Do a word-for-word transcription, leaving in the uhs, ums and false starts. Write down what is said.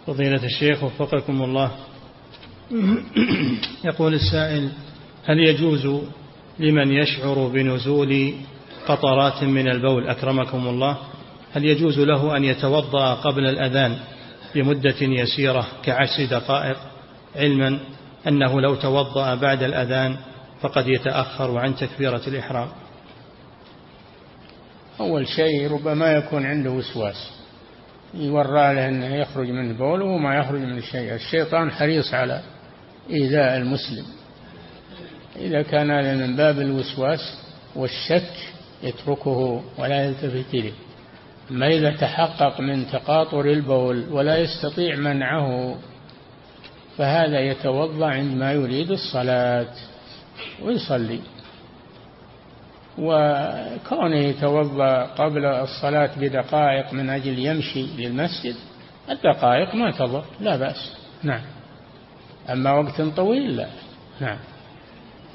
فضيلة الشيخ وفقكم الله، يقول السائل: هل يجوز لمن يشعر بنزول قطرات من البول أكرمكم الله هل يجوز له أن يتوضأ قبل الأذان بمدة يسيرة كعشر دقائق، علما أنه لو توضأ بعد الأذان فقد يتأخر عن تكبيرة الإحرام؟ أول شيء ربما يكون عنده وسواس يورى له أنه يخرج من البول وما يخرج من الشيء. الشيطان حريص على إيذاء المسلم. إذا كان هذا من باب الوسواس والشك يتركه ولا يلتفت إليه. أما إذا تحقق من تقاطر البول ولا يستطيع منعه فهذا يتوضأ عندما يريد الصلاة ويصلي. وكونه يتوضأ قبل الصلاة بدقائق من أجل يمشي للمسجد، الدقائق ما تضر، لا بأس. نعم. أما وقت طويل لا. نعم.